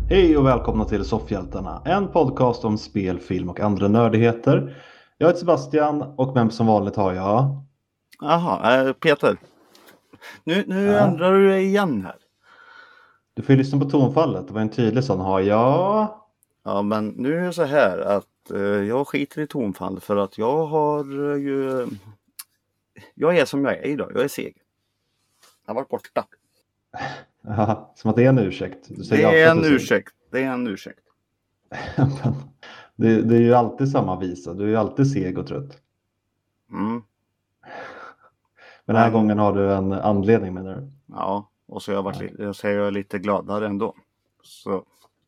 Hej och välkomna till Soffhjältarna, en podcast om spel, film och andra nördigheter. Jag heter Sebastian och med som vanligt har jag... Jaha, Peter. Nu Ja, ändrar du dig igen här. du får ju lyssna på tonfallet, det var en tydlig sån har jag... Ja, men nu är det så här att jag skiter i tonfall för att jag har ju... Jag är som jag är idag, jag är seg. Jag har varit borta. Ja, som att det är en ursäkt. Du säger Det alltid är att en du säger... ursäkt, det är en ursäkt. det är ju alltid samma visa, du är ju alltid seg och trött. Mm, Men den här men gången har du en anledning menar du? ja, och så har jag varit Okej. så är jag lite gladare ändå. Så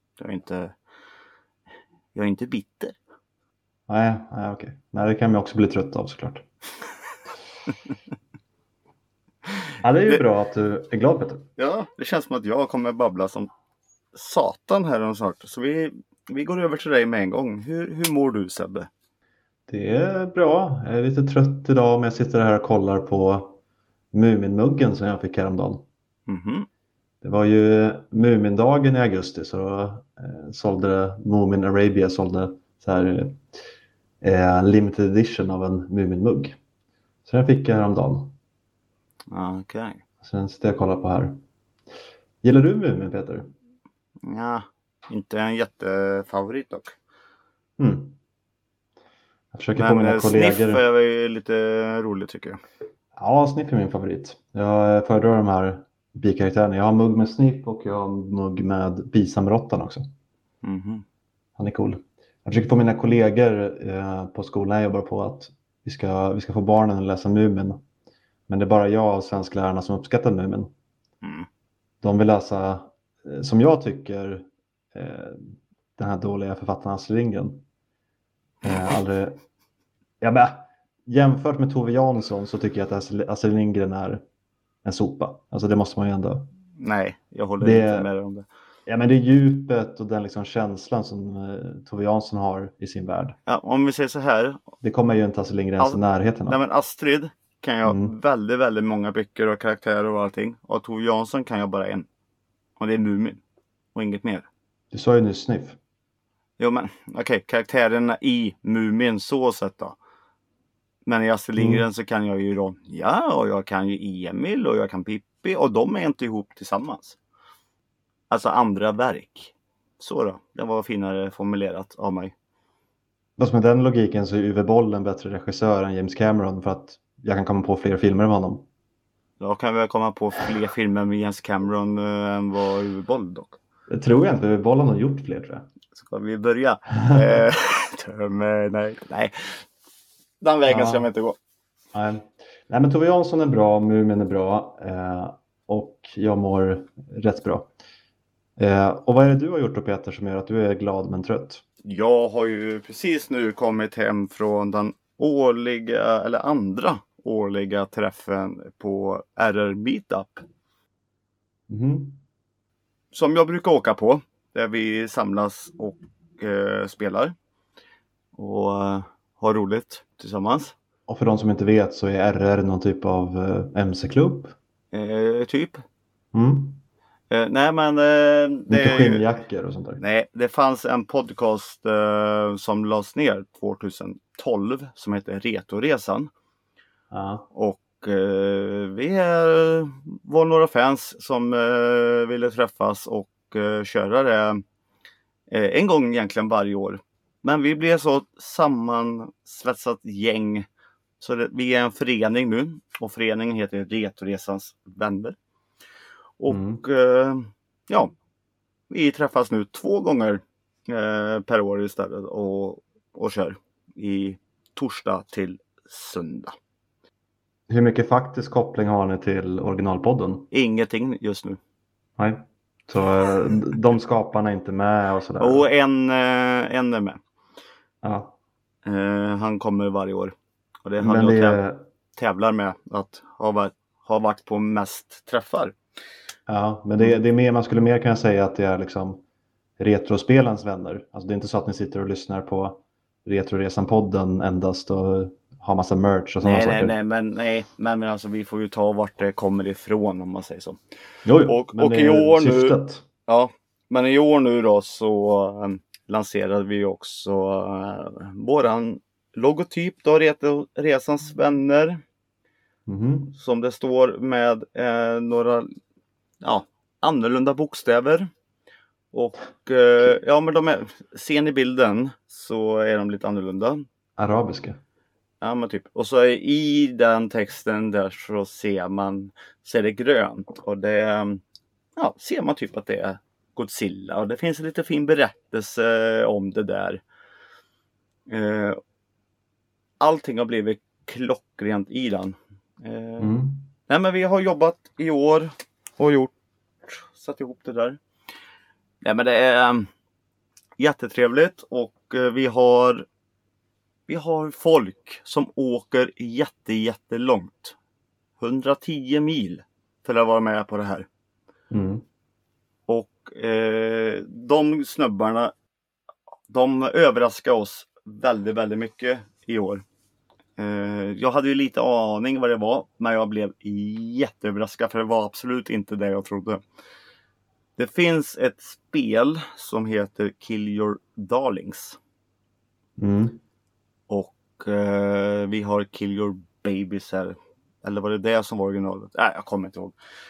jag är inte bitter. Nej, okej. Nej, det kan man också bli trött av såklart. Ja, det är ju bra att du är glad Peter. Ja, det känns som att jag kommer babbla som satan här om snart. Så vi går över till dig med en gång. Hur mår du, Sebbe? Det är bra. Jag är lite trött idag men jag sitter här och kollar på Muminmuggen som jag fick häromdagen. Mhm. Det var ju Mumindagen i augusti så då, sålde Moomin Arabia sålde så här limited edition av en Muminmugg. Så den fick jag häromdagen. Okej. Sen sitter jag och kollar på här. Gillar du Mumin Peter? Ja, inte en jättefavorit dock. Mm. Jag försöker få mina Men Sniff kollegor... är väl lite roligt tycker jag. Ja, Sniff är min favorit. Jag föredrar de här bikaraktärerna. Jag har mugg med Sniff och jag har mugg med bisamrottan också. Mhm. Han är cool. Jag försöker få mina kollegor på skolan jag jobbar på att vi ska få barnen att läsa Mumin. Men det är bara jag och svensklärarna som uppskattar Mumin. Mm. De vill läsa, som jag tycker, den här dåliga författaren Astrid Lindgren. Aldrig... Ja, men, jämfört med Tove Jansson så tycker jag att Astrid Lindgren är en sopa. Alltså det måste man ju ändå... Nej, jag håller Det, inte med dig om det. ja, men det är djupet och den liksom känslan som Tove Jansson har i sin värld. Ja, om vi säger så här. Det kommer ju inte Astrid Lindgren ens i närheten av. Nej, men Astrid kan jag Mm. väldigt, väldigt många böcker och karaktärer och allting. Och Tove Jansson kan jag bara en. Och det är Mumin. Och inget mer. Du sa ju nyss Sniff. Jo men okej, karaktärerna i Mumin så sett då. Men i Astrid Lindgren så kan jag ju Ronja och jag kan ju Emil och jag kan Pippi och de är inte ihop tillsammans. Alltså andra verk. Så då, det var finare formulerat av mig. Fast med den logiken så är Uwe Boll en bättre regissör än James Cameron för att jag kan komma på fler filmer med honom. Jag kan väl komma på fler filmer med James Cameron än vad Uwe Boll dock. Det tror jag inte, Uwe Boll har nog gjort fler tror jag. Ska vi börja? Nej. Den vägen ska vi inte gå. Nej, men Tove Jansson är bra, Mumin är bra och jag mår rätt bra. Och vad är det du har gjort då Peter som gör att du är glad men trött? Jag har ju precis nu kommit hem från den andra årliga träffen på RR Meetup. Mhm. Som jag brukar åka på. Där vi samlas och spelar. Och har roligt tillsammans. Och för de som inte vet så är RR någon typ av MC-klubb. Typ. Mm. Nej men... Mycket skinnjackor och sånt där. Nej, det fanns en podcast som lades ner 2012 som heter Retoresan. Ja. Och vi var några fans som ville träffas och köra det en gång egentligen varje år. Men vi blev så sammansvetsat gäng så vi är en förening nu och föreningen heter Retoresans vänner. Och ja, vi träffas nu 2 gånger per år istället och kör i torsdag till söndag. Hur mycket faktisk koppling har ni till originalpodden? Ingenting just nu. Nej. Så de skaparna är inte med och sådär? Och en är med. Ja. Han kommer varje år. Och det är Men han det jag tävlar med att ha varit på mest träffar. Ja, men det är mer, man skulle mer kunna säga att det är liksom retrospelens vänner. Alltså det är inte så att ni sitter och lyssnar på Retroresan-podden endast och har massa merch och sådana saker. Men alltså vi får ju ta vart det kommer ifrån om man säger så. Jo, och i år syftet. Ja, Men i år nu då så lanserade vi också våran logotyp då, Resans vänner. Mhm. Som det står med några annorlunda bokstäver. Och men ser ni bilden så är de lite annorlunda. Arabiska. Ja men typ. Och så i den texten där så ser det grönt. Och det ser man typ att det är Godzilla. Och det finns en lite fin berättelse om det där. Allting har blivit klockrent i den. Nej men vi har jobbat i år och satt ihop det där. Nej men det är jättetrevligt och vi har folk som åker jättelångt. 110 mil för att vara med på det här. Och de snubbarna, de överraskar oss väldigt mycket i år. Jag hade ju lite aning vad det var, men jag blev jätteöverraskad för det var absolut inte det jag trodde. Det finns ett spel som heter Kill Your Darlings. Och vi har Kill Your Babies här. Eller var det som var originalet? Nej, jag kommer inte ihåg.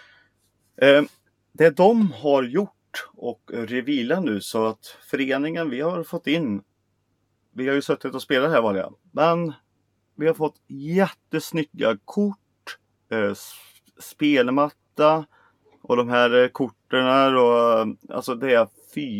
Det de har gjort och revealar nu så att föreningen vi har fått in. Vi har ju suttit och spelat här vanliga. Men vi har fått jättesnygga kort. Spelmatta. Och de här korten här och alltså det är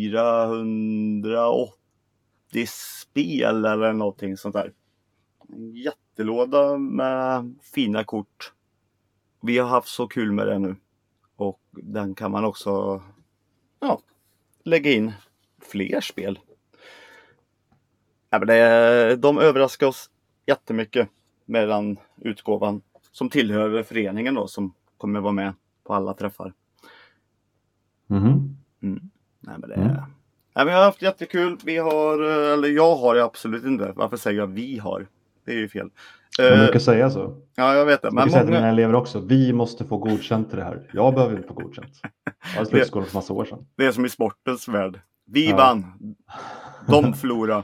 480 spel eller någonting sånt där. En jättelåda med fina kort. Vi har haft så kul med det nu. Och den kan man också lägga in fler spel. Ja, men de överraskar oss jättemycket med den utgåvan som tillhör föreningen då som kommer vara med på alla träffar. Nej, men Nej, men jag har haft jättekul. Jag har det absolut inte. Varför säger jag vi har? Det är ju fel. Man brukar säga så. Ja, jag vet det. Men säga till mina elever också. Vi måste få godkänt till det här. Jag behöver inte få godkänt. Jag har slutat skolan för massa år sedan. Det är som i sportens värld. Vi vann. De förlorade.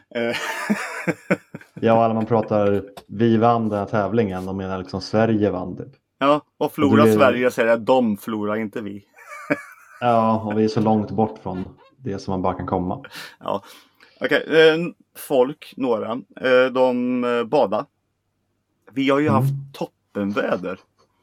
Ja, man pratar vi vann den här tävlingen. De menar liksom Sverige vann typ. Ja, och förlorar Sverige säger att de förlorar, inte vi. Ja, och vi är så långt bort från det som man bara kan komma. Ja, okej. Folk, några, de badar. Vi har ju haft toppenväder.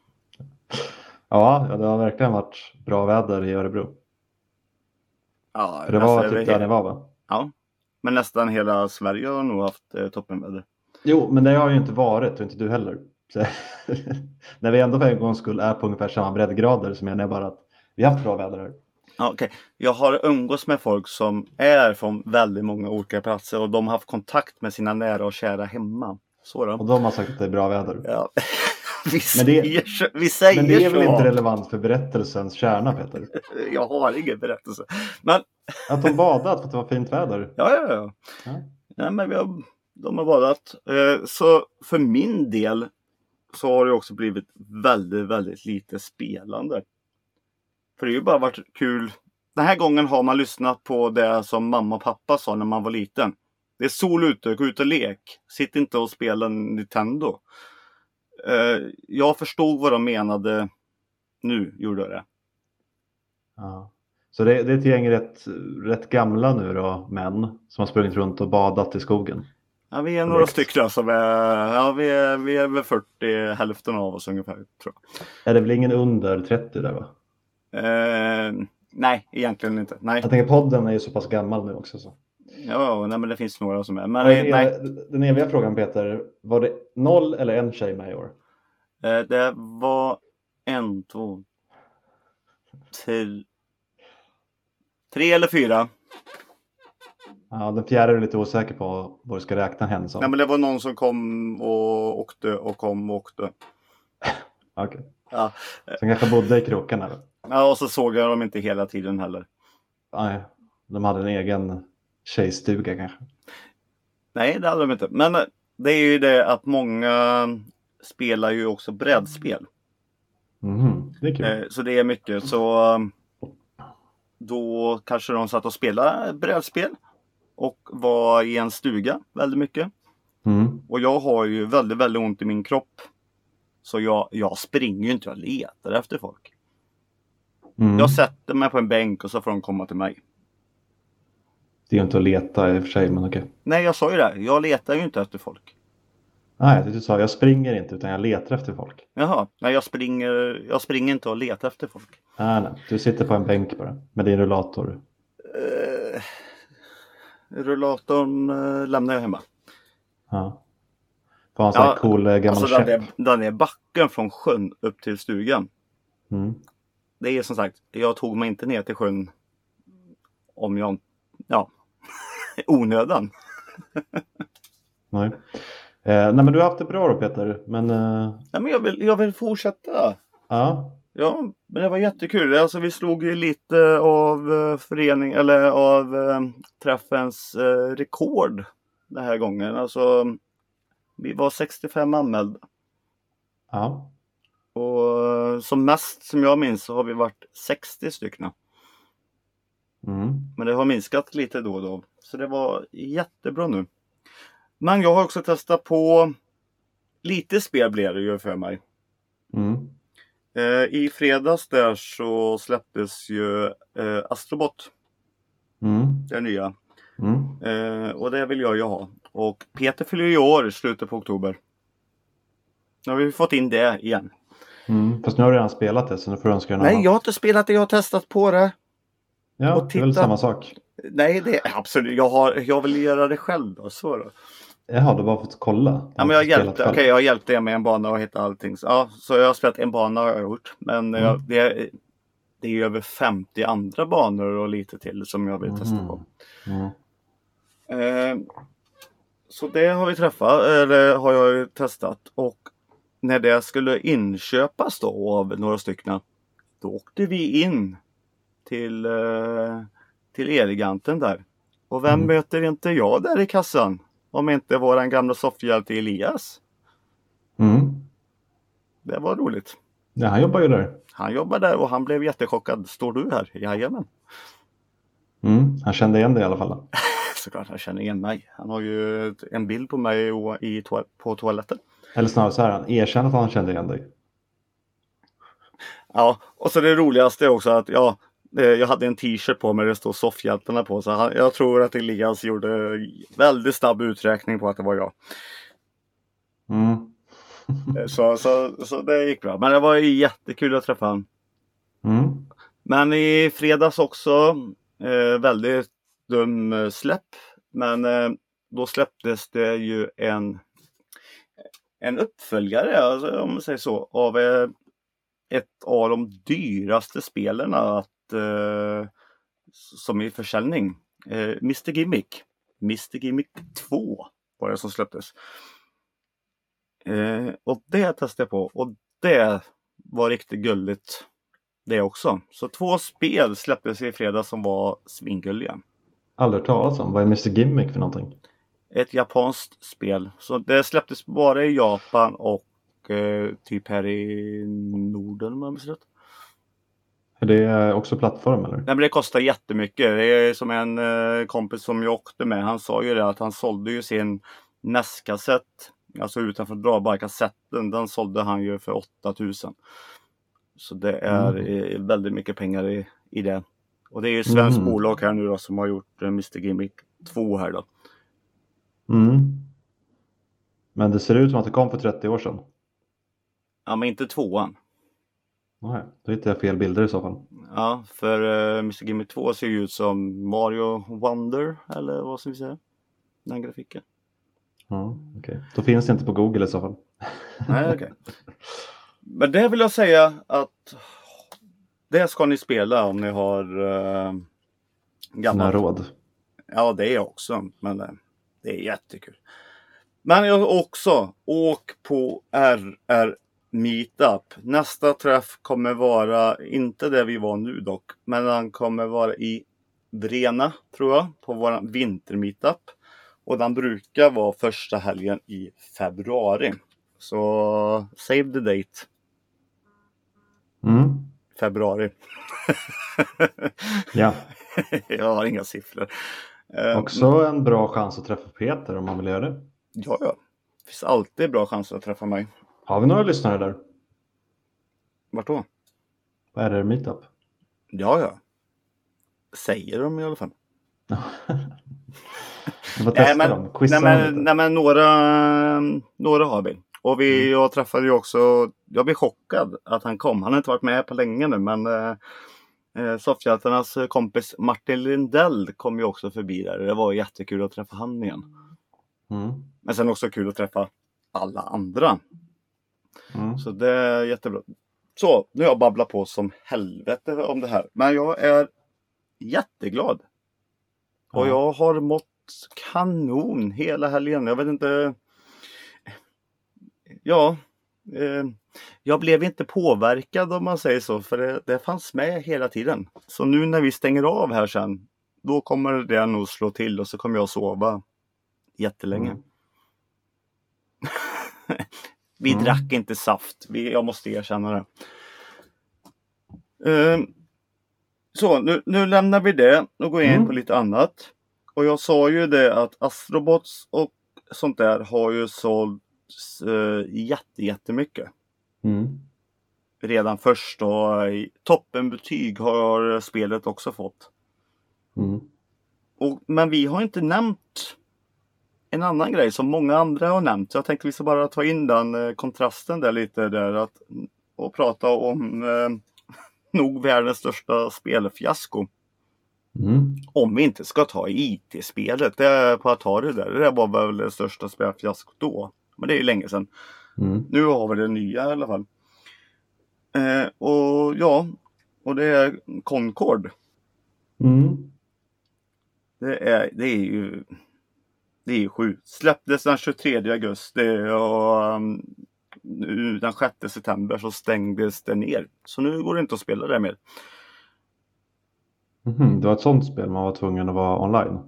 Ja, det har verkligen varit bra väder i Örebro. Ja, för det var typ där ni var, va? Ja, men nästan hela Sverige har nog haft toppenväder. Jo, men det har ju inte varit och inte du heller. Så, när vi ändå för en gångs skull är på ungefär samma breddgrader så menar jag bara att vi har haft bra väder här. Ja, okej. Jag har umgås med folk som är från väldigt många olika platser och de har haft kontakt med sina nära och kära hemma. Så då. Och de har sagt att det är bra väder. Ja. vi men säger det är väl så. inte relevant för berättelsens kärna, Peter? Jag har ingen berättelse. Men... Att de badat för att det var fint väder. Ja. Nej, men de har badat. Så för min del så har det också blivit väldigt lite spelande. För det har ju bara varit kul. Den här gången har man lyssnat på det som mamma och pappa sa när man var liten. Det är sol ute, gå ut och lek. Sitt inte och spela Nintendo. Jag förstod vad de menade. Nu gjorde jag det. Ja. Så det är ett gäng rätt gamla nu då, män som har sprungit runt och badat i skogen. Ja, vi är några stycken som vi är väl 40, hälften av oss ungefär, tror jag. Är det väl ingen under 30 där, va? Nej, egentligen inte. Nej. Jag tänker podden är ju så pass gammal nu också. Så. Ja, nej, men det finns några som är. Men nej. Den eviga frågan, Peter, var det 0 eller en tjej med i år? Det var 1, 2, 3 eller 4. Ja, den fjärde är lite osäker på vad du ska räkna henne som. Nej, men det var någon som kom och åkte och kom och åkte. Okej. Ja. Som kanske bodde i krokarna. Ja, och så såg jag dem inte hela tiden heller. Nej, de hade en egen tjejstuga kanske. Nej, det hade de inte. Men det är ju det att många spelar ju också brädspel. Det är kul. Så det är mycket. Så då kanske de satt och spelade brädspel och var i en stuga väldigt mycket. Och jag har ju väldigt, väldigt ont i min kropp. Så jag springer ju inte och letar efter folk. Jag sätter mig på en bänk och så får de komma till mig. Det är ju inte att leta i och för sig, men okej. Nej, jag sa ju det. Jag letar ju inte efter folk. Nej, du sa jag springer inte utan jag letar efter folk. Jaha, nej jag springer inte och letar efter folk. Nej, du sitter på en bänk bara med din rullator. Rullatorn lämnar jag hemma. Ja. Får ha en sån här cool gammal alltså käpp. den är backen från sjön upp till stugan. Det är som sagt, jag tog mig inte ner till sjön om jag, onödan. Nej. Nej, men du har haft det bra då, Peter. Men, ja, men jag vill fortsätta. Ja, men det var jättekul. Alltså, vi slog ju lite av av träffens rekord den här gången. Alltså, vi var 65 anmälda. Ja. Och som mest som jag minns så har vi varit 60 stycken. Men det har minskat lite då och då. Så det var jättebra nu. Men jag har också testat på lite spel blev det ju för mig. I fredags där så släpptes ju Astrobot. Det nya. Och det vill jag ju ha. Och Peter fyller ju år i slutet på oktober. Nu har vi fått in det igen. Fast nu har du redan spelat det så nu får du önska en Nej, annan. jag har inte spelat det. Jag har testat på det. Ja, det är väl samma sak. Nej, det är absolut. Jag vill göra det själv då. Så då. Jaha, du har bara fått kolla. Ja, men jag har hjälpt det med en bana och hitta allting. Så jag har spelat en bana har jag gjort. Men det är ju över 50 andra banor och lite till som jag vill testa på. Så det har vi träffat, eller har jag ju testat. Och när det skulle inköpas då av några stycken, då åkte vi in till Eleganten där. Och vem möter inte jag där i kassan? Om inte våran gamla soffhjälte Elias. Det var roligt. Ja, han jobbar ju där. Han jobbar där och han blev jättechockad. Står du här? Jajamän. Han kände igen dig i alla fall. Såklart han känner igen mig. Han har ju en bild på mig på toaletten. Eller snarare så här, han erkänner att han kände igen dig. Ja, och så det roligaste är också att jag hade en t-shirt på mig där det står soffhjältarna på. Så jag tror att Elias gjorde väldigt snabb uträkning på att det var jag. Så det gick bra. Men det var jättekul att träffa honom. Men i fredags också väldigt dum släpp. Men då släpptes det ju en uppföljare, alltså, om man säger så, av ett av de dyraste spelarna som är i försäljning. Mr. Gimmick. Mr. Gimmick 2 var det som släpptes. Och det testade jag på. Och det var riktigt gulligt det också. Så 2 spel släpptes i fredag som var svingulliga. Aldrig talas om. Vad är Mr. Gimmick för någonting? Ett japanskt spel. Så det släpptes bara i Japan och typ här i Norden om jag minns rätt. Är det också plattform eller? Nej, men det kostar jättemycket. Det är som en kompis som jag åkte med. Han sa ju det att han sålde ju sin NES-kassett. Alltså utanför dragbar-kassetten. Den sålde han ju för 8000. Så det är väldigt mycket pengar i det. Och det är ju svensk bolag här nu då som har gjort Mr. Gimmick 2 här då. Men det ser ut som att det kom för 30 år sedan. Ja, men inte 2:an. Nej, då hittar jag fel bilder i så fall. Ja, för Mr. Gimmick 2 ser ju ut som Mario Wonder, eller vad ska vi säga? Den grafiken. Ja, okej. Då finns det inte på Google i så fall. Nej, okej. Men det vill jag säga att det ska ni spela om ni har gammalt råd. Ja, det är också, men det är jättekul. Men jag har också åkt på RR Meetup. Nästa träff kommer vara, inte där vi var nu dock, men den kommer vara i Vrena, tror jag, på vår vintermeetup. Och den brukar vara första helgen i februari. Så save the date. februari. Ja. Jag har inga siffror. Också en bra chans att träffa Peter om man vill göra det. Ja. Det finns alltid bra chanser att träffa mig. Har vi några lyssnare där? Vart då? Vad är det, meetup? Ja. Säger de i alla fall. Du får testa dem. Quizza dem lite. Nej, men några har vi. Och jag träffade ju också, jag blev chockad att han kom. Han har inte varit med på länge nu, men Soffhjältarnas kompis Martin Lindell kom ju också förbi där. Det var jättekul att träffa han igen. Men sen också kul att träffa alla andra. Så det är jättebra. Så, nu har jag babblat på som helvete om det här. Men jag är jätteglad. Och jag har mått kanon hela helgen. Jag vet inte. Ja. Jag blev inte påverkad om man säger så. För det fanns med hela tiden. Så nu när vi stänger av här sen. Då kommer det nog slå till. Och så kommer jag sova jättelänge. Vi drack inte saft. Jag måste erkänna det. Så nu lämnar vi det. Och går in på lite annat. Och jag sa ju det att Astrobots och sånt där har ju sålt jättemycket. Redan först och toppenbetyg har spelet också fått. Men vi har inte nämnt en annan grej som många andra har nämnt. Jag tänkte vi ska bara ta in den kontrasten där lite där och prata om nog världens största spelfiasko. Om vi inte ska ta IT-spelet. Det är på Atari där. Det var väl det största spelfiasko då. Men det är ju länge sedan. Nu har vi det nya i alla fall. Och det är Concord. Det är ju sjukt. Släpptes den 23 augusti och den 6 september så stängdes det ner. Så nu går det inte att spela det mer. Det var ett sånt spel man var tvungen att vara online.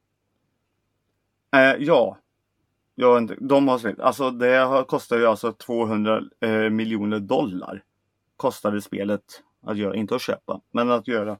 Ja. De har släppt. Alltså det kostar ju alltså 200 miljoner dollar. Kostade spelet att göra. Inte att köpa, men att göra.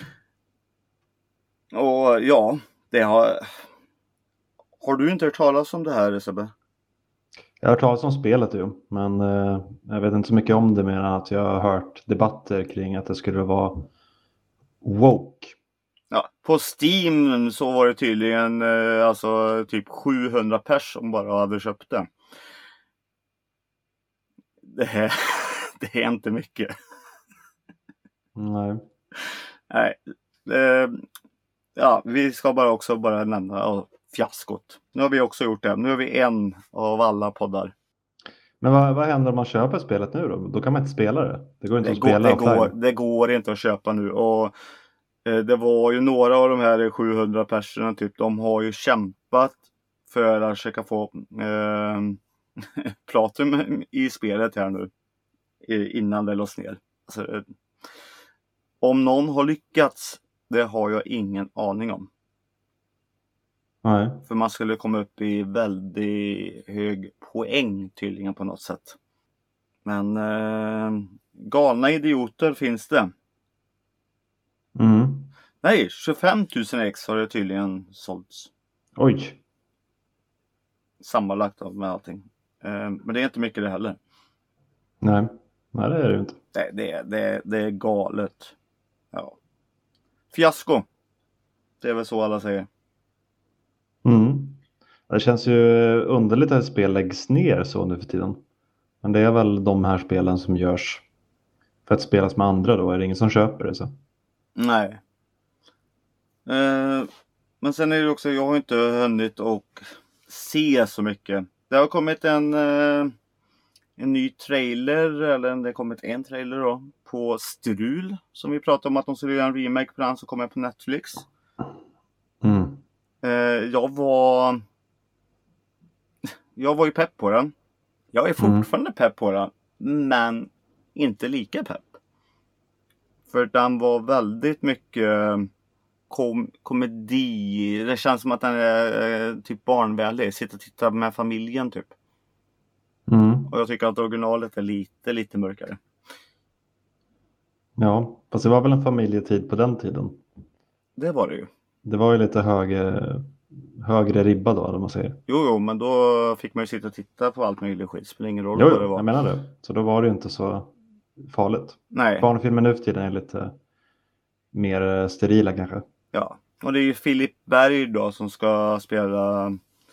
Och ja, det har du inte hört talas om det här, Sebbe? Jag har hört talas om spelet ju, men jag vet inte så mycket om det mer än att jag har hört debatter kring att det skulle vara woke. Ja, på Steam så var det tydligen alltså typ 700 pers som bara hade köpt det. Det är inte mycket. Nej. Ja, vi ska bara nämna fiaskot. Nu har vi också gjort det. Nu är vi en av alla poddar. Men vad händer om man köper spelet nu då? Då kan man inte spela det. Det går inte att spela. Det går inte att köpa nu. Och det var ju några av de här 700 personerna typ. De har ju kämpat för att försöka få platinum i spelet här nu. Innan det lås ner. Alltså, om någon har lyckats, det har jag ingen aning om. Nej. För man skulle komma upp i väldigt hög poäng tydligen på något sätt. Men galna idioter finns det. Nej, 25 000 ex har det tydligen sålts. Oj. Sammanlagt med allting. Men det är inte mycket det heller. Nej, det är det ju inte. Det är galet. Ja. Fiasko. Det är väl så alla säger. Det känns ju underligt att ett spel läggs ner så nu för tiden. Men det är väl de här spelen som görs för att spelas med andra då. Är det ingen som köper det så? Nej. Men sen är det också, jag har inte hunnit och se så mycket. Det har kommit en ny trailer, eller det har kommit en trailer då, på Strul. Som vi pratade om att de skulle göra en remake på den som kommer på Netflix. Jag var ju pepp på den. Jag är fortfarande pepp på den. Men inte lika pepp. För den var väldigt mycket komedi. Det känns som att den är typ barnvänlig. Sitta och titta med familjen typ. Och jag tycker att originalet är lite mörkare. Ja, fast det var väl en familjetid på den tiden. Det var det ju. Det var ju lite högre ribba då, om man säger. Jo, men då fick man ju sitta och titta på allt möjligt skit. Spelar ingen roll Jo, vad det var. jag menar det. Så då var det ju inte så farligt. Nej, Barnfilmer nu för tiden är lite mer sterila kanske. ja. Och det är ju Filip Berg då som ska spela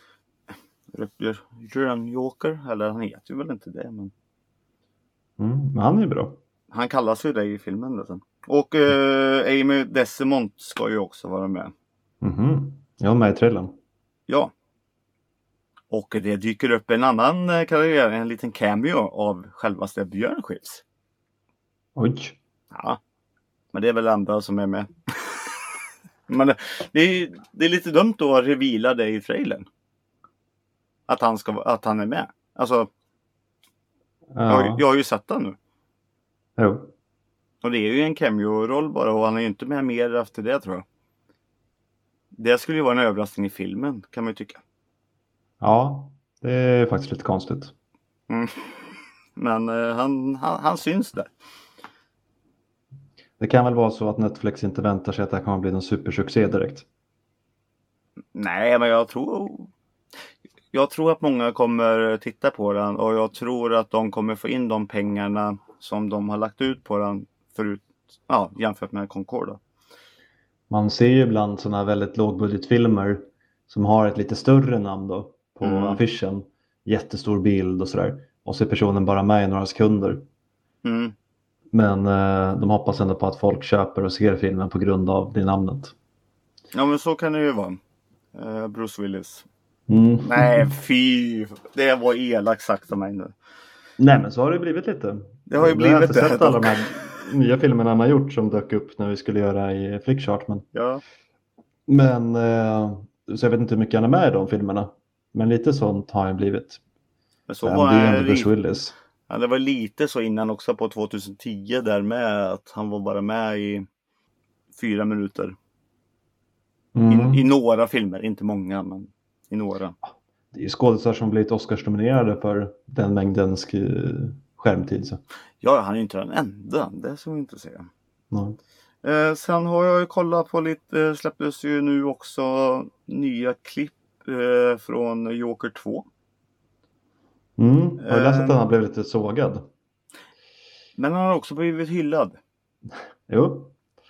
Rutger Joker. Eller han heter ju väl inte det, men Men han är ju bra. han kallas ju det i filmen. Liksom. Och Amy Desimont ska ju också vara med. Jag var med i trailern. Ja. Och det dyker upp en annan karaktär, en liten cameo av självaste Björn Skifs. Oj. Ja, men det är väl andra som är med. Men det är lite dumt då att revila det i trailern. Att han är med. Alltså, Ja. jag har ju sett den nu. Jo. Och det är ju en cameo-roll bara och han är ju inte med mer efter det, tror jag. Det skulle ju vara en överraskning i filmen, kan man ju tycka. Ja, det är faktiskt lite konstigt. Men han syns där. Det kan väl vara så att Netflix inte väntar sig att det här kommer bli någon supersuccé direkt. Nej, men jag tror att många kommer titta på den och jag tror att de kommer få in de pengarna som de har lagt ut på den jämfört med Concorde. Man ser ju ibland sådana här väldigt lågbudgetfilmer som har ett lite större namn då på affischen. Jättestor bild och sådär. Och så är personen bara med i några sekunder. Mm. Men de hoppas ändå på att folk köper och ser filmen på grund av det namnet. Ja, men så kan det ju vara. Bruce Willis. Nej, fy. Det var elakt sagt av mig nu. Nej, men så har det blivit lite. Det har ju blivit jag har inte det. sett alla de här nya filmerna han har gjort som dök upp när vi skulle göra i Flickchart. Ja. Men så jag vet inte hur mycket han är med i de filmerna. Men lite sånt har han blivit. Men så det var är ändå Bruce Willis. Ja, det var lite så innan också på 2010 där med att han var bara med i 4 minuter. I några filmer, inte många, men i några. Det är ju skådespelare som blivit Oscars-nominerade för den mängden skärmtid. Så. Ja, han är inte den enda, det ska vi inte säga. Sen har jag ju kollat på lite, släpptes ju nu också nya klipp från Joker 2. Har du läst att den har blivit lite sågad? Men han har också blivit hyllad. Jo,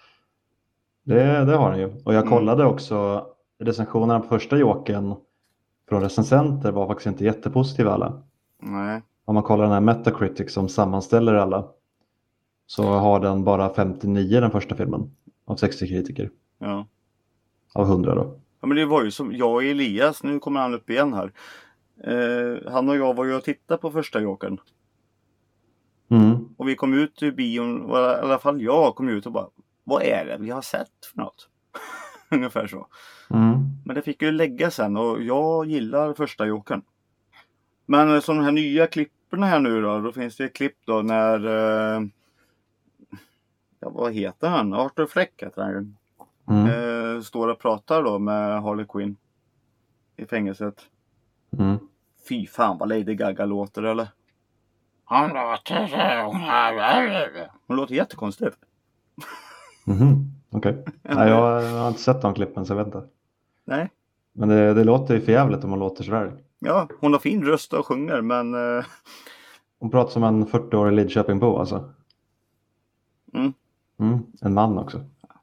det har han ju. Och jag kollade också recensionerna på första Jokern från recensenter var faktiskt inte jättepositiva alla. Nej. Om man kollar den här Metacritic som sammanställer alla så har den bara 59 den första filmen av 60 kritiker. Ja. Av 100 då. Ja, men det var ju som jag och Elias, nu kommer han upp igen här. Han och jag var ju och tittade på första Jokern. Och vi kom ut ur bion, i alla fall jag kom ut och bara, vad är det vi har sett för något? Ungefär så. Men det fick ju lägga sen och jag gillar första Jokern. Men som de här nya klipperna här nu då finns det ett klipp då när vad heter han? Arthur Fleck heter han ju. Står och pratar då med Harley Quinn i fängelset. Fy fan vad Lady Gaga låter, eller? Hon låter jättekonstigt. Okej. Nej, jag har inte sett de klippen så jag vet inte. Nej. Men det låter ju för jävligt om hon låter sådär. Ja, hon har fin röst och sjunger, men... Hon pratar som en 40-årig Lidköpingbo alltså. En man också.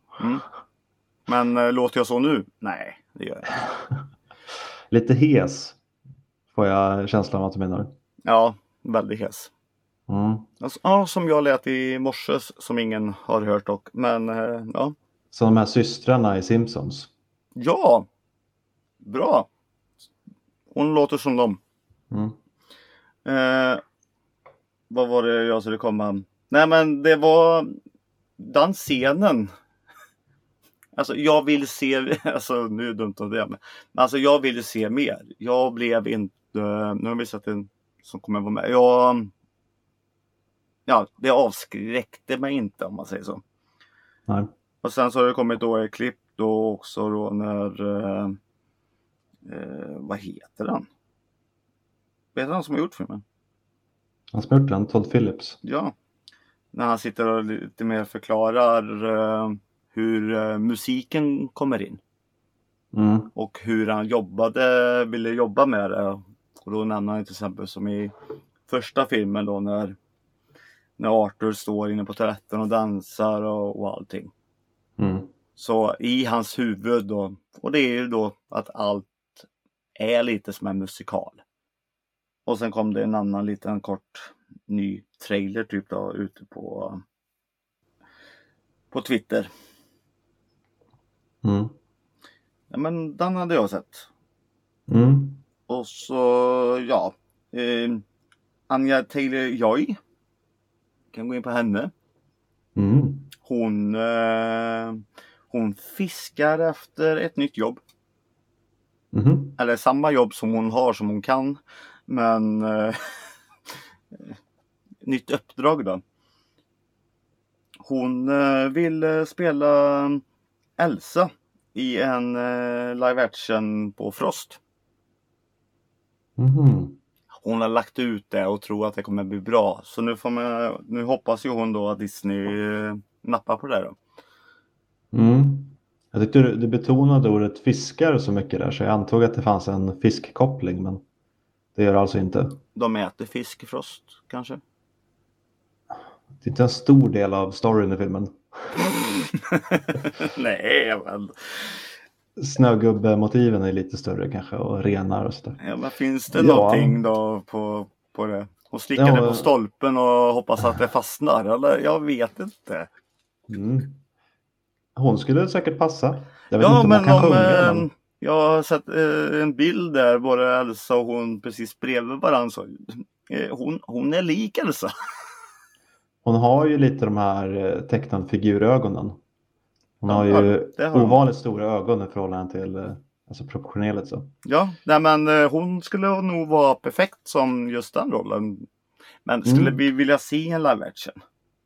Men låter jag så nu? Nej, det gör jag inte. Lite hes får jag känslan av att du menar. Ja, väldigt hes. Alltså, ja, som jag lät i morse som ingen har hört dock. Men ja. Som de här systrarna i Simpsons. Ja, bra. Hon låter som dem. Vad var det jag skulle komma? Nej, men det var den scenen. Alltså jag vill se, alltså nu är det dumt av det, men alltså jag vill se mer. Jag blev inte, nu har vi sett en som kommer vara med. Det avskräckte mig inte om man säger så. Nej. Och sen så har det kommit då ett klipp då också då när, vad heter han? Vet han som har gjort filmen? Han som har gjort den, Todd Phillips. Ja. när han sitter och lite mer förklarar hur musiken kommer in. Och hur han ville jobba med det. Och då nämner han till exempel som i första filmen då när Arthur står inne på toaletten och dansar och allting. Så i hans huvud då, och det är ju då att allt är lite som en musikal. Och sen kom det en annan liten kort ny trailer typ då ute på Twitter. Ja, men den hade jag sett. Och så ja, Anya Taylor-Joy, kan gå in på henne. Hon fiskar efter ett nytt jobb. Eller samma jobb som hon har som hon kan, men nytt uppdrag då. Hon vill spela Elsa i en live action på Frost. Hon har lagt ut det och tror att det kommer bli bra. Så nu hoppas ju hon då att Disney nappar på det då. Jag tyckte du betonade ordet fiskar så mycket där, så jag antog att det fanns en fiskkoppling, men det gör det alltså inte. De äter fisk i Frost kanske? Det är inte en stor del av storyn i filmen. Nej, men... Snögubbemotiven är lite större kanske, och renar och sådär. Ja, men finns det någonting då på det? Hon slickade på stolpen och hoppas att det fastnar, eller? Jag vet inte. Hon skulle säkert passa. Jag vet inte om hon kan sjunga, men... Jag har sett en bild där, både Elsa och hon precis bredvid varandra. Så, hon är lik Elsa. Hon har ju lite de här tecknade figurögonen. Hon har ju ovanligt stora ögon i förhållande till alltså proportionellt så. Ja, nej, men hon skulle nog vara perfekt som just den rollen. Men skulle vi vilja se en live action?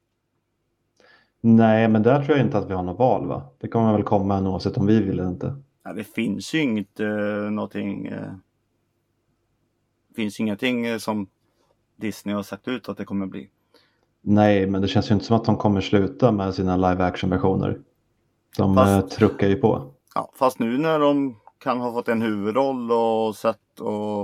Nej, men där tror jag inte att vi har något val, va? Det kommer väl komma en oavsett om vi vill eller inte. Ja, det finns ju ingenting som Disney har sagt ut att det kommer bli. Nej, men det känns ju inte som att de kommer sluta med sina live action versioner. De truckar ju på. Ja, fast nu när de kan ha fått en huvudroll och sett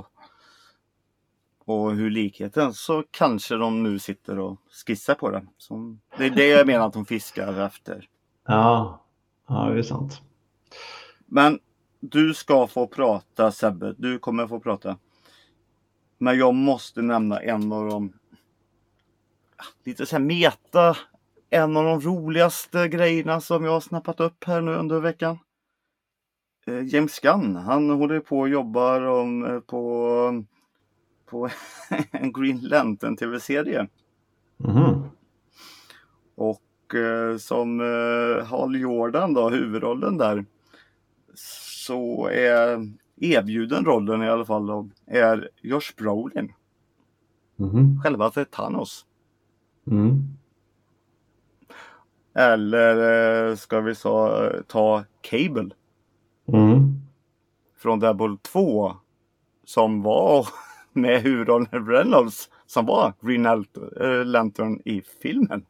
och hur likheten, så kanske de nu sitter och skissar på det. Det är det jag menar att de fiskar efter. Ja, det är sant. Men du ska få prata, Sebbe. Du kommer få prata. Men jag måste nämna en av de lite så här meta, en av de roligaste grejerna som jag har snappat upp här nu under veckan. James Gunn, han håller på och jobbar på en Green Lantern tv-serie. Och som Hal Jordan då, huvudrollen där, så är erbjuden rollen i alla fall då, är Josh Brolin. Själva till Thanos. Eller ska vi ta Cable. Från Deadpool 2, som var med huvudrollen Reynolds, som var Green Lantern i filmen.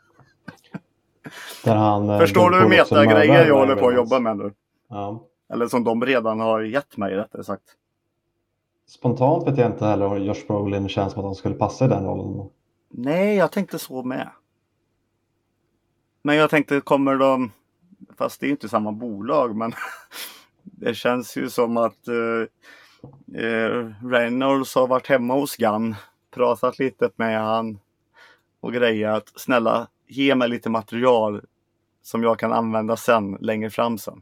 Förstår du metagrejer jag håller på att jobba med nu? Ja. Eller som de redan har gett mig, rättare sagt. Spontant vet jag inte heller om Josh Brolin känns som att han skulle passa i den rollen. Nej, jag tänkte så med. Men jag tänkte, kommer de... Fast det är inte samma bolag, men det känns ju som att Reynolds har varit hemma hos Gunn, pratat lite med han och grejat. Snälla, ge mig lite material som jag kan använda sen, längre fram sen.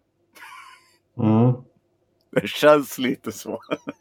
Det känns lite så.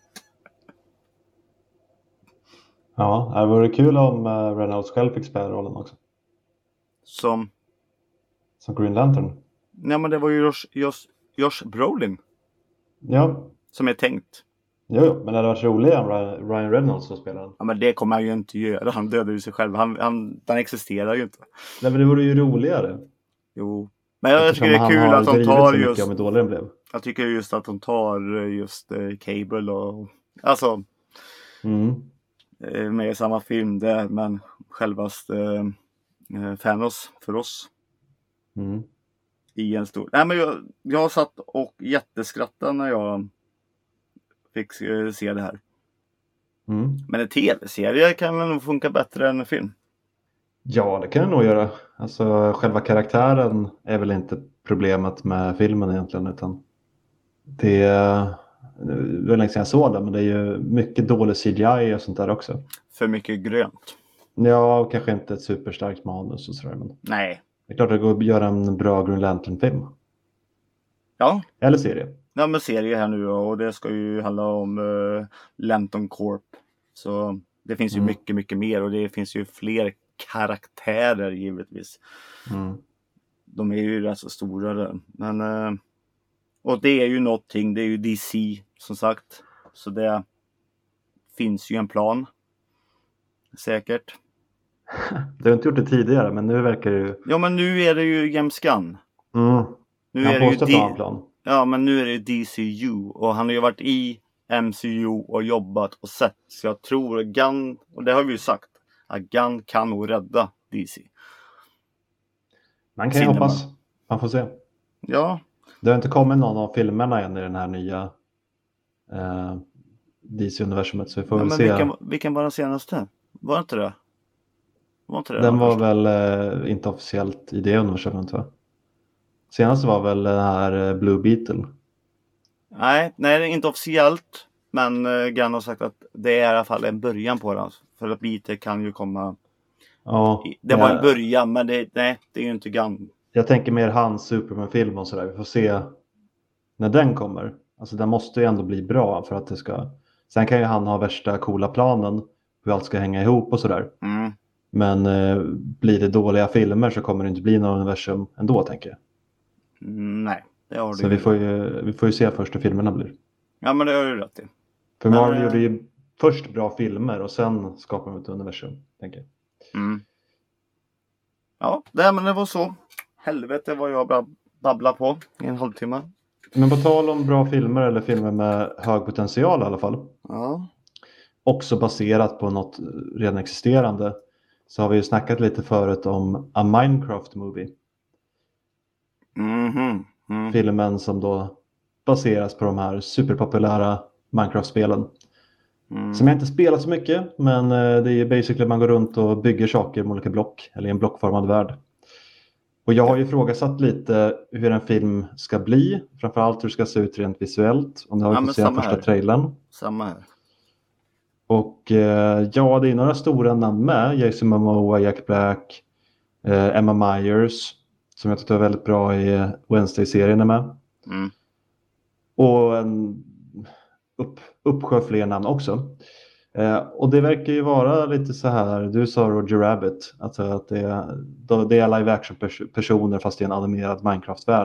Ja, det vore kul om Reynolds själv fick spela rollen också. Som Green Lantern. Nej, men det var ju Josh Brolin. Ja. Som är tänkt. Jo, men det hade varit roligare om Ryan Reynolds som spelar den. Ja, men det kommer han ju inte göra. Han dödar ju sig själv. Han existerar ju inte. Nej, men det vore ju roligare. Jo. Men jag tycker det är kul att de tar just... Om dålig den blev. Jag tycker just att de tar just Cable och... Alltså... med i samma film där, men självaste Thanos för oss. Mm. I en stor... Nej, men jag satt och jätteskrattade när jag fick se det här. Mm. Men en tv-serie kan väl nog funka bättre än en film. Ja, det kan det nog göra. Alltså själva karaktären är väl inte problemet med filmen egentligen, utan det är väl länge sedan jag såg det, men det är ju mycket dålig CGI och sånt där också. För mycket grönt. Ja, och kanske inte ett superstarkt manus och sådär, men Nej. det är klart att det går att göra en bra Green Lantern-film. Ja. Eller serie. Ja, men serie här nu och det ska ju handla om Lantern Corp. Så det finns ju mycket, mycket mer och det finns ju fler karaktärer givetvis. Mm. De är ju rätt så stora där. Men, och det är ju någonting, det är ju DC som sagt. Så det finns ju en plan. Säkert. Du har inte gjort det tidigare, men nu verkar det ju... Ja, men nu är det ju James Gunn. Nu Han är det ju påstår att han har en plan. Ja, men nu är det DCU och han har ju varit i MCU och jobbat och sett. Så jag tror Gunn, och det har vi ju sagt, att Gunn kan nog rädda DC. Man kan ju hoppas. Man får se. Ja. Det har inte kommit någon av filmerna än i den här nya DC-universumet, så vi får väl se. Vilken var den senaste? Var inte det? Den var väl inte officiellt i det universumet, va? Senast var väl den här Blue Beetle. Nej, inte officiellt. Men Gunn har sagt att det är i alla fall en början på den. För att Beetle kan ju komma... Ja, det var en början, men det är ju inte Gunn. Jag tänker mer hans Superman-film och sådär. Vi får se när den kommer. Alltså den måste ju ändå bli bra för att det ska... Sen kan ju han ha värsta coola planen hur allt ska hänga ihop och sådär. Mm. Men blir det dåliga filmer så kommer det inte bli någon universum ändå, tänker jag. Nej, det har du. Så vi får ju se först hur filmerna blir. Ja, men det har du rätt i. För Marvel gjorde ju först bra filmer och sen skapade de ett universum, tänker jag. Mm. Ja, men det var så. Helvete vad jag babblar på i en halvtimme. Men på tal om bra filmer eller filmer med hög potential i alla fall. Ja. Också baserat på något redan existerande. Så har vi ju snackat lite förut om A Minecraft Movie. Filmen som då baseras på de här superpopulära Minecraft-spelen. Som jag inte spelat så mycket, men det är basically man går runt och bygger saker med olika block, eller i en blockformad värld. Och jag har ju ifrågasatt lite hur en film ska bli, framförallt hur det ska se ut rent visuellt. Om ni har fått se den första trailern. Samma här. Och ja, det är några stora namn med. Jason Momoa, Jack Black, Emma Myers, som jag tyckte var väldigt bra i Wednesday-serien är med. Och en uppsjö fler namn också. Och det verkar ju vara lite så här, du sa Roger Rabbit, alltså att det är live action personer fast det är en animerad Minecraft-värld.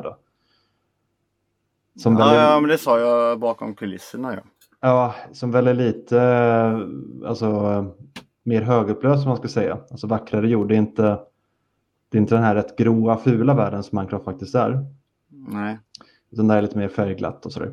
Ja, men det sa jag bakom kulisserna. Ja. Ja, som väl är lite alltså, mer högupplöst som man ska säga. Alltså vackrare jord. Det är inte den här rätt gråa, fula världen som Minecraft faktiskt är. Nej. Utan det är lite mer färgglatt och sådär.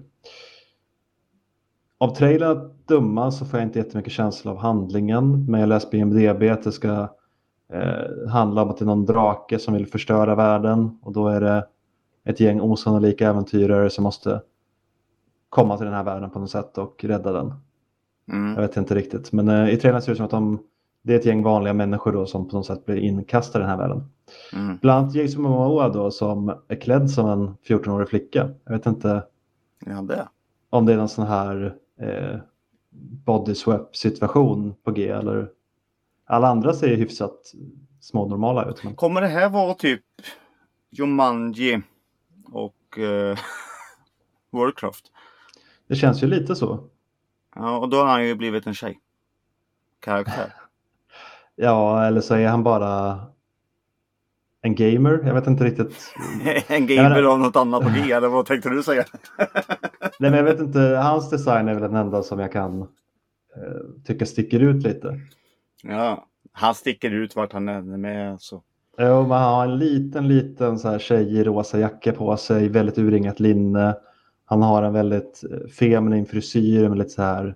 Av trailern att döma så får jag inte jättemycket känsla av handlingen. Men jag läste på IMDb att det ska handla om att det är någon drake som vill förstöra världen. Och då är det ett gäng osannolika äventyrare som måste komma till den här världen på något sätt och rädda den. Jag vet inte riktigt. Men i trailern ser det ut som att det är ett gäng vanliga människor då som på något sätt blir inkastade i den här världen. Bland annat Jason Momoa då som är klädd som en 14-årig flicka. Jag vet inte om det är någon sån här body swap situation på G eller alla andra ser hyfsat smånormala ut. Men... Kommer det här vara typ Jumanji och Warcraft? Det känns ju lite så. Ja, och då har han ju blivit en tjej. Karaktär. Ja, eller så är han bara en gamer. Jag vet inte riktigt. En gamer av något annat på G, eller vad tänkte du säga? Nej, men jag vet inte. Hans design är väl den enda som jag kan tycka sticker ut lite. Ja, han sticker ut vart han är med. Så. Ja, man har en liten så här tjej i rosa jacka på sig. Väldigt urringat linne. Han har en väldigt feminin frisyr med lite så här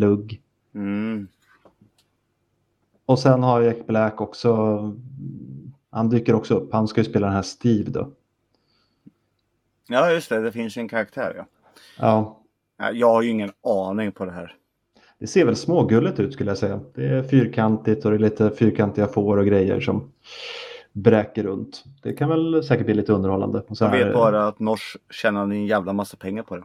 puderlugg. Och sen har Jack Black också Han dyker också upp. Han ska ju spela den här Steve då. Ja, just det. Det finns ju en karaktär, ja. Ja. Jag har ju ingen aning på det här. Det ser väl smågulligt ut skulle jag säga. Det är fyrkantigt och det är lite fyrkantiga får och grejer som bräker runt. Det kan väl säkert bli lite underhållande. Och så Jag vet här, bara att Nors tjänar en jävla massa pengar på det.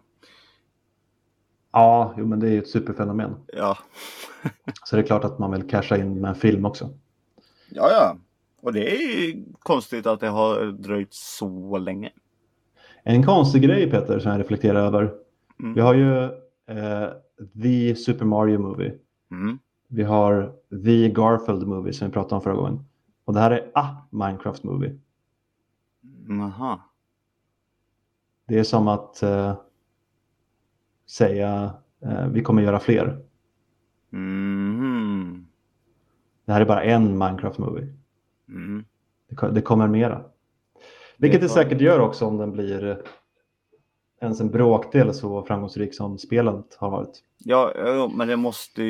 Ja, jo, men det är ju ett superfenomen. Ja. Så det är klart att man vill casha in med en film också. Ja. Och det är ju konstigt att det har dröjt så länge. En konstig grej Peter som jag reflekterar över. Vi har ju The Super Mario Movie. Vi har The Garfield Movie som vi pratade om förra gången. Och det här är Minecraft Movie. Aha. Det är som att säga vi kommer göra fler. Det här är bara en Minecraft Movie. Det kommer mera. Vilket det säkert gör också om den blir ens en bråkdel så framgångsrik som spelet har varit. Ja, men det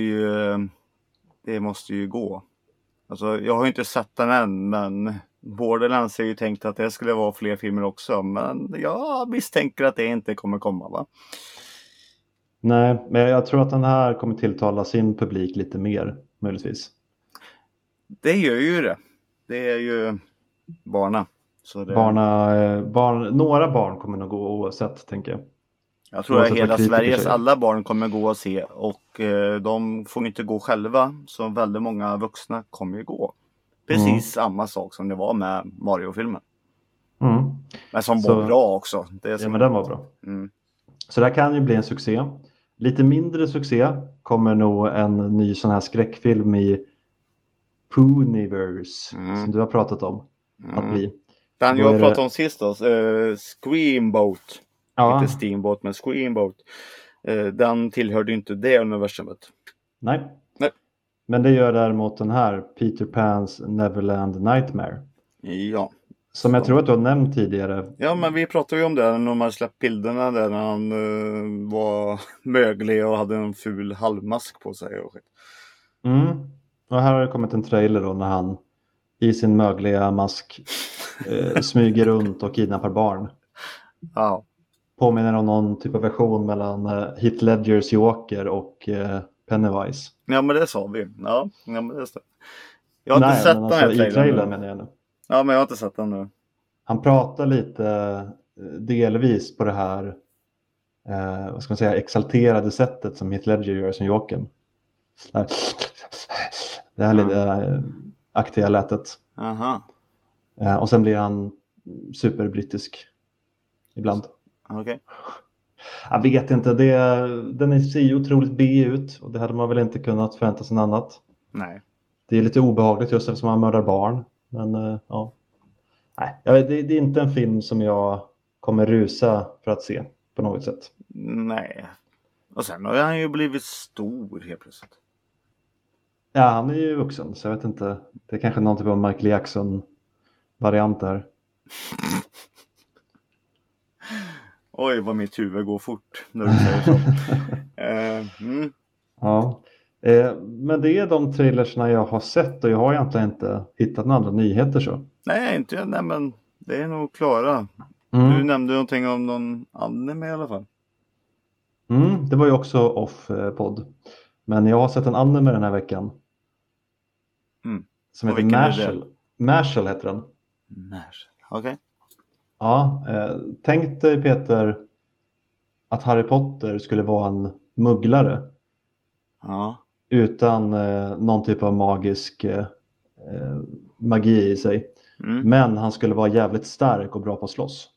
måste ju gå. Alltså, jag har ju inte sett den än, men Borderlands är ju tänkt att det skulle vara fler filmer också. Men jag misstänker att det inte kommer komma, va? Nej, men jag tror att den här kommer tilltala sin publik lite mer, möjligtvis. Det gör ju det. Det är ju barna. Så det... Några barn kommer nog gå oavsett, tänker jag. Jag tror att hela Sveriges alla barn kommer gå och se. Och de får inte gå själva. Så väldigt många vuxna kommer ju gå. Precis samma sak som det var med Mario-filmen. Men som var bra också. Ja, men den var bra. Så det här kan ju bli en succé. Lite mindre succé kommer nog en ny sån här skräckfilm i Pooniverse som du har pratat om att bli. Den jag pratade om sist då, Screamboat. Ja. Inte Steamboat, men Screamboat. Den tillhörde inte det universumet. Nej. Men det gör däremot den här Peter Pan's Neverland Nightmare. Ja. Som jag tror att du har nämnt tidigare. Ja, men vi pratade ju om det när de hade släppt bilderna där när han var möglig och hade en ful halvmask på sig och skit. Och här har det kommit en trailer då när han i sin mögliga mask smyger runt och kidnappar barn. Ja. Påminner om någon typ av version mellan Heath Ledgers Joker och Pennywise. Ja, men det sa vi. Ja, men det stämmer. Jag har inte sett den här i trailern menar jag nu. Ja, men jag har inte sett den nu. Han pratar lite delvis på det här vad ska man säga, exalterade sättet som Heath Ledger gör som Jokern. Det här lite aktiga lätet. Aha. Och sen blir han superbrittisk ibland. Okay. Jag vet inte, den ser ju otroligt B ut och det hade man väl inte kunnat förvänta sig något annat. Nej. Det är lite obehagligt just eftersom han mördar barn. Men ja. Nej, det är inte en film som jag kommer rusa för att se på något sätt. Nej. Och sen har han ju blivit stor helt plötsligt. Ja, han är ju vuxen så jag vet inte. Det är kanske någon typ av Michael Jackson-variant där. Oj, vad mitt huvud går fort när du säger så. Ja. Men det är de trailersna jag har sett och jag har egentligen inte hittat några andra nyheter så. Nej, inte jag. Nej, men det är nog klara. Du nämnde någonting om någon anime i alla fall. Det var ju också off-podd. Men jag har sett en anime den här veckan. Som heter Marshall. Marshall heter den. Marshall, okej. Ja, tänk dig Peter att Harry Potter skulle vara en mugglare. Ja. Utan någon typ av magisk magi i sig. Men han skulle vara jävligt stark och bra på att slåss.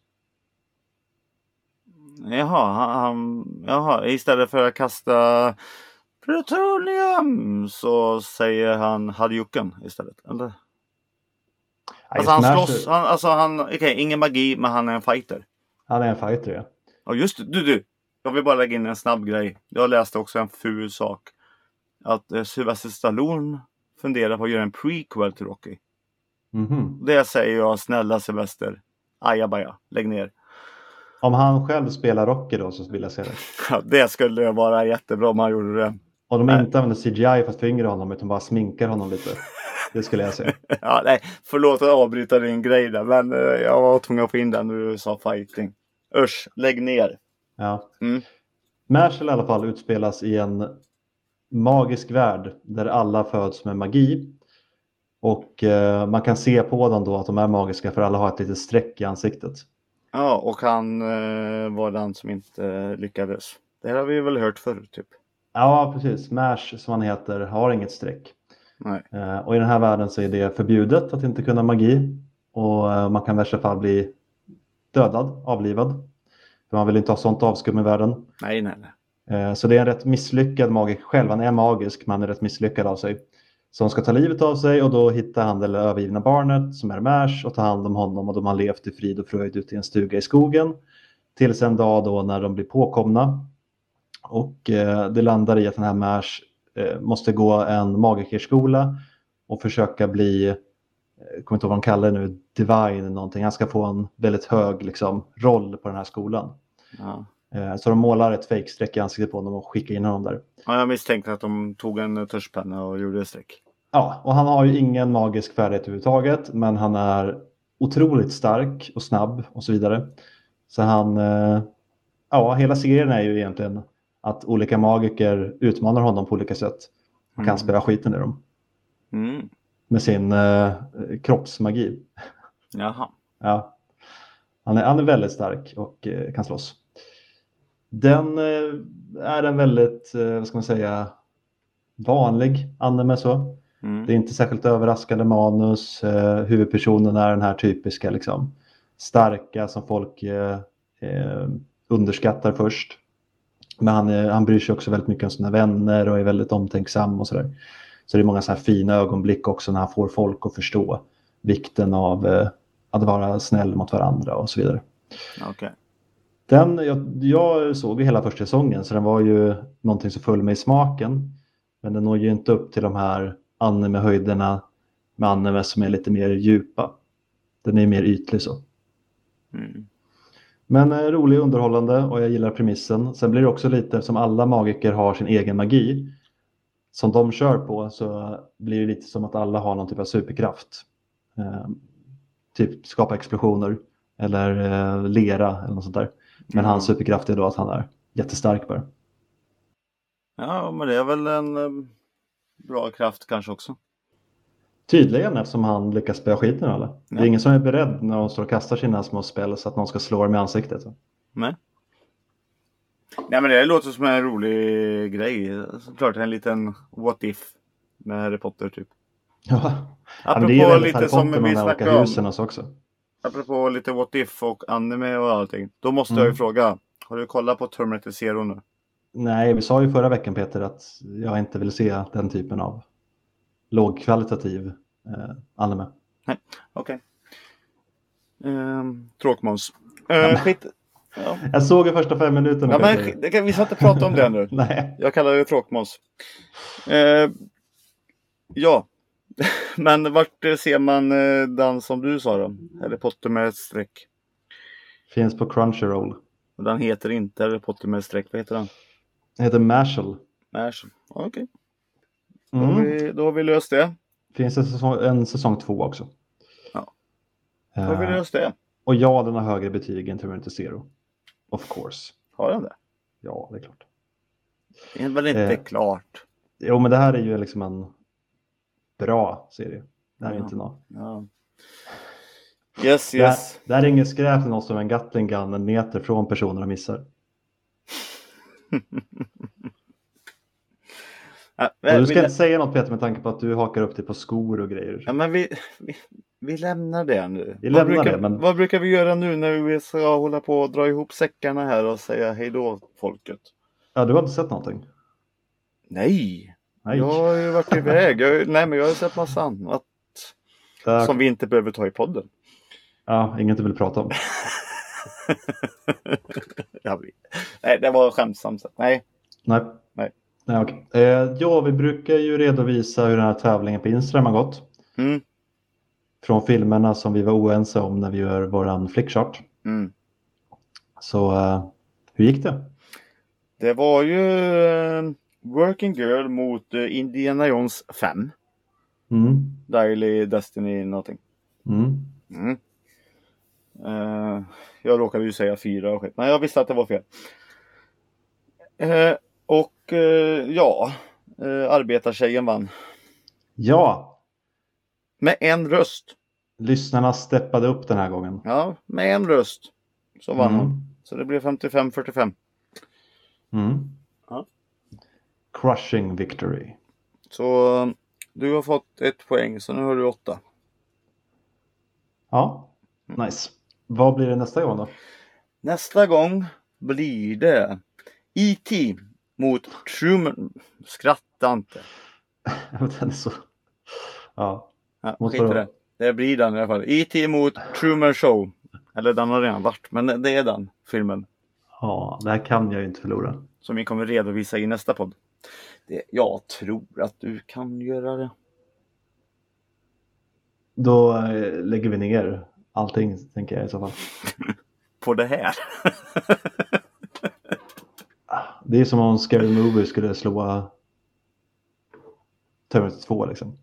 Jaha, istället för att kasta plutonium så säger han Hadouken istället, eller? Alltså han slåss, okej, ingen magi, men han är en fighter. Han är en fighter, ja. Ja, just det, du. Jag vill bara lägga in en snabb grej. Jag läste också en ful sak. Att Sylvester Stallone funderar på att göra en prequel till Rocky. Det säger jag, snälla Sylvester. Ajabaja, lägg ner. Om han själv spelar Rocky då så vill jag se det. Ja, det skulle vara jättebra om han gjorde det. Och de inte använder CGI för att föryngra honom utan bara sminkar honom lite. Det skulle jag säga. Ja, nej, förlåt att avbryta din grej där, men jag var tvungen att få in den när du sa fighting. Usch, lägg ner. Ja. Mm. Marshall i alla fall utspelas i en magisk värld där alla föds med magi. Och man kan se på dem då att de är magiska för alla har ett litet streck i ansiktet. Ja, och han var den som inte lyckades. Det här har vi väl hört förr, typ. Ja, precis. Mash som han heter har inget streck. Nej. Och i den här världen så är det förbjudet att inte kunna magi. Och man kan i värsta fall bli dödad, avlivad. För man vill inte ha sånt avskum i världen. Nej. Så det är en rätt misslyckad magiker själv. Han är magisk, men han är rätt misslyckad av sig. Så han ska ta livet av sig och då hittar han det övergivna barnet som är Mash och tar hand om honom. Och de har levt i frid och fröjd ute i en stuga i skogen. Tills en dag då när de blir påkomna. Och det landar i att den här Mash måste gå en magikerskola och försöka bli, jag kommer inte ihåg vad de kallar det nu, divine någonting. Han ska få en väldigt hög liksom, roll på den här skolan. Ja. Så de målar ett fake-streck i ansiktet på honom och skickar in honom där. Ja, jag misstänkte att de tog en tuschpenna och gjorde ett streck. Ja, och han har ju ingen magisk färdighet överhuvudtaget, men han är otroligt stark och snabb och så vidare. Så han, hela serien är ju egentligen att olika magiker utmanar honom på olika sätt och kan spela skiten ur dem. Mm. Med sin kroppsmagi. Jaha. Ja. Han är väldigt stark och kan slåss. Den är en väldigt, vad ska man säga, vanlig anime så. Mm. Det är inte särskilt överraskande manus. Huvudpersonen är den här typiska liksom, starka som folk underskattar först. Men han bryr sig också väldigt mycket om sina vänner och är väldigt omtänksam och sådär. Så det är många så här fina ögonblick också när han får folk att förstå vikten av att vara snäll mot varandra och så vidare. Okay. Jag såg ju hela första säsongen så den var ju någonting som föll mig i smaken. Men den når ju inte upp till de här anime-höjderna med anime som är lite mer djupa. Den är mer ytlig så. Mm. Men rolig och underhållande och jag gillar premissen. Sen blir det också lite som alla magiker har sin egen magi. Som de kör på så blir det lite som att alla har någon typ av superkraft. Typ skapa explosioner eller lera eller något sånt där. Men hans superkraft är då att han är jättestark bara. Ja, men det är väl en bra kraft kanske också. Tydligen eftersom han lyckas spela skiten eller? Ja. Det är ingen som är beredd när de står och kastar sina små spel så att någon ska slå dem i ansiktet. Så. Nej, men det låter som en rolig grej. Såklart en liten what if med Harry Potter typ. Ja, apropå men det är ju lite som vi snackade husen också. Apropå lite what if och anime och allting. Då måste jag ju fråga, har du kollat på Terminator Zero nu? Nej, vi sa ju förra veckan Peter att jag inte vill se den typen av lågkvalitativ anime. Nej, okej. Tråkmåns. Skit. Ja. Jag såg de första 5 minuterna. Ja, men vi ska inte prata om det nu. Nej. Jag kallar det tråkmåns. Ja. Men vart ser man den som du sa då? Harry Potter med ett streck. Finns på Crunchyroll. Och den heter inte Harry Potter med ett streck. Vad heter den? Den heter Marshall. Marshall, okej. Då har vi löst det. Finns en säsong 2 också. Ja. Då har vi löst det. Och ja, den har högre betyg än Terminator Zero. Of course. Har den det? Ja, det är klart. Det är väl inte klart. Jo, men det här är ju liksom en bra serie. Det här är inte något. Ja. Yes. Det här är ingen skräp till någon som en Gatling gun en meter från personerna missar. Du ska inte säga något Peter med tanke på att du hakar upp dig på skor och grejer. Ja, men vi lämnar det nu. Vad brukar vi göra nu när vi ska hålla på och dra ihop säckarna här och säga hej då folket? Ja, du har inte sett någonting? Nej. Jag har ju varit iväg. Men jag har sett massa annat som vi inte behöver ta i podden. Ja, inget du vill prata om. Nej, det var skämtsamt. Nej, okej. Ja, vi brukar ju redovisa hur den här tävlingen på Instagram har gått. Från filmerna som vi var oense om när vi gör våran flickchart. Så hur gick det? Det var ju Working Girl mot Indiana Jones 5. Daily Destiny någonting. Jag råkade ju säga 4 och skit. Men jag visste att det var fel. Arbetartjejen vann. Ja. Med en röst. Lyssnarna steppade upp den här gången. Ja, med en röst. Så vann hon. Så det blev 55-45. Ja. Crushing victory. Så du har fått 1 poäng. Så nu har du 8. Ja, nice. Vad blir det nästa gång då? Nästa gång blir det E.T. mot Truman. Skratta inte. Den är så... Ja. Skit i det. Det blir den i alla fall. E.T. mot Truman Show. Eller den har redan varit. Men det är den filmen. Ja, det här kan jag ju inte förlora. Som vi kommer redovisa i nästa podd. Jag tror att du kan göra det. Då lägger vi ner allting, tänker jag i så fall. På det här. Det är som om Scary Movie skulle slå Terminator 2 liksom.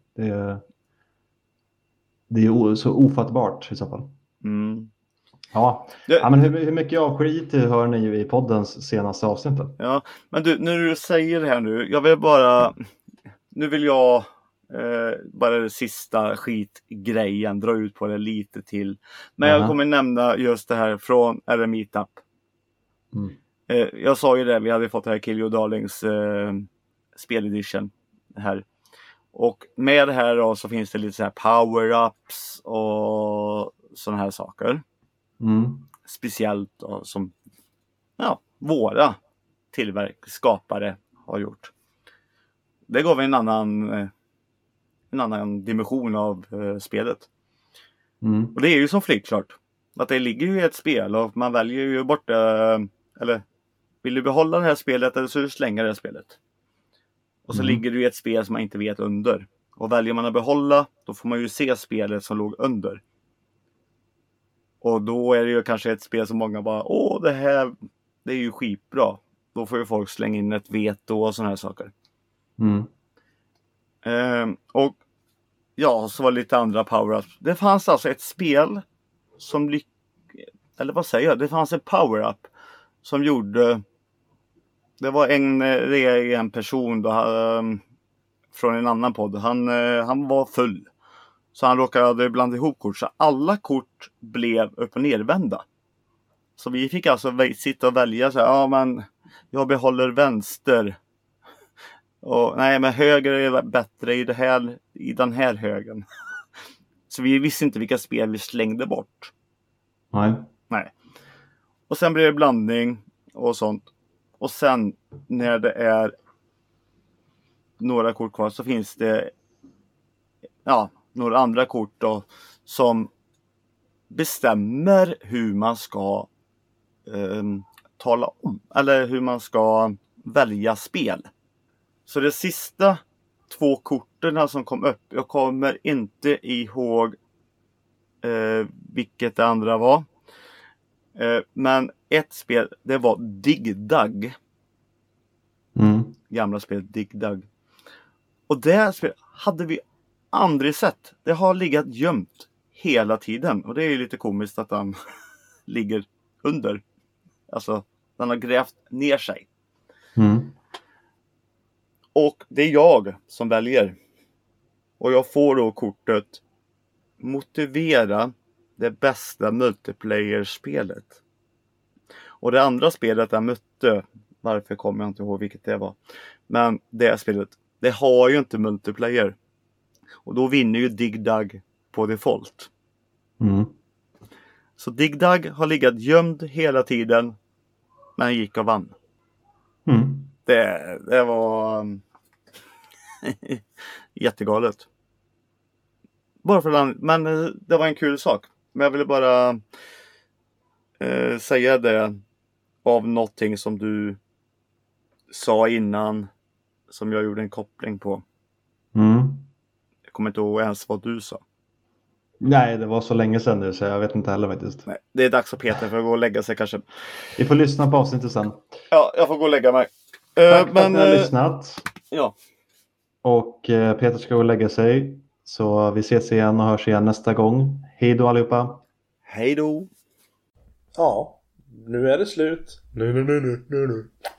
Det är så ofattbart i så fall. Ja, men hur mycket avskit hör ni i poddens senaste avsnitt då? Ja, men du, när du säger det här nu, jag vill bara... Nu vill jag bara det sista skitgrejen dra ut på det lite till. Men jag kommer nämna just det här från RM Meetup. Jag sa ju det, vi hade fått det här Kill Your Darlings speledition här. Och med det här då så finns det lite så här power-ups och sådana här saker. Speciellt då, som våra skapare har gjort. Det gav en annan dimension av spelet. Och det är ju som flickklart. Att det ligger ju i ett spel och man väljer ju bort eller vill du behålla det här spelet eller så du slänger det här spelet. Och så ligger det i ett spel som man inte vet under. Och väljer man att behålla, då får man ju se spelet som låg under. Och då är det ju kanske ett spel som många bara, det här, det är ju skitbra. Då får ju folk slänga in ett veto och såna här saker. Och så var det lite andra power-ups. Det fanns alltså ett spel som det fanns en power-up som gjorde, det var en person då, från en annan podd. Han var full. Så han råkade blanda ihop kort. Så alla kort blev upp- och nervända. Så vi fick alltså sitta och välja. Men jag behåller vänster. Och nej, men höger är bättre i den här högen. Så vi visste inte vilka spel vi slängde bort. Nej. Och sen blev det blandning och sånt. Och sen när det är några kort kvar så finns det några andra kort då, som bestämmer hur man ska tala om eller hur man ska välja spel. Så de sista 2 korten som kom upp, jag kommer inte ihåg vilket det andra var. Men ett spel, det var Dig Dug. Gamla spelet Dig Dug. Och det spelet hade vi aldrig sett. Det har legat gömt hela tiden. Och det är ju lite komiskt att den ligger under. Alltså, den har grävt ner sig. Och det är jag som väljer. Och jag får då kortet motivera det bästa multiplayer-spelet. Och det andra spelet jag mötte, varför kommer jag inte ihåg vilket det var. Men det spelet, det har ju inte multiplayer. Och då vinner ju Dig Dug på default. Så Dig Dug har legat gömd hela tiden. Men gick och vann. Det var jättegalet. Bara för den, men det var en kul sak. Men jag ville bara säga det av någonting som du sa innan. Som jag gjorde en koppling på. Jag kommer inte ihåg ens vad du sa. Nej, det var så länge sedan nu så jag vet inte heller faktiskt. Nej, det är dags för Peter för att gå och lägga sig kanske. Vi får lyssna på avsnittet sen. Ja, jag får gå och lägga mig. Tack för att ni har lyssnat. Ja. Och Peter ska gå och lägga sig. Så vi ses igen och hörs igen nästa gång. Hej då allihopa! Hej då! Ja, nu är det slut. Nu.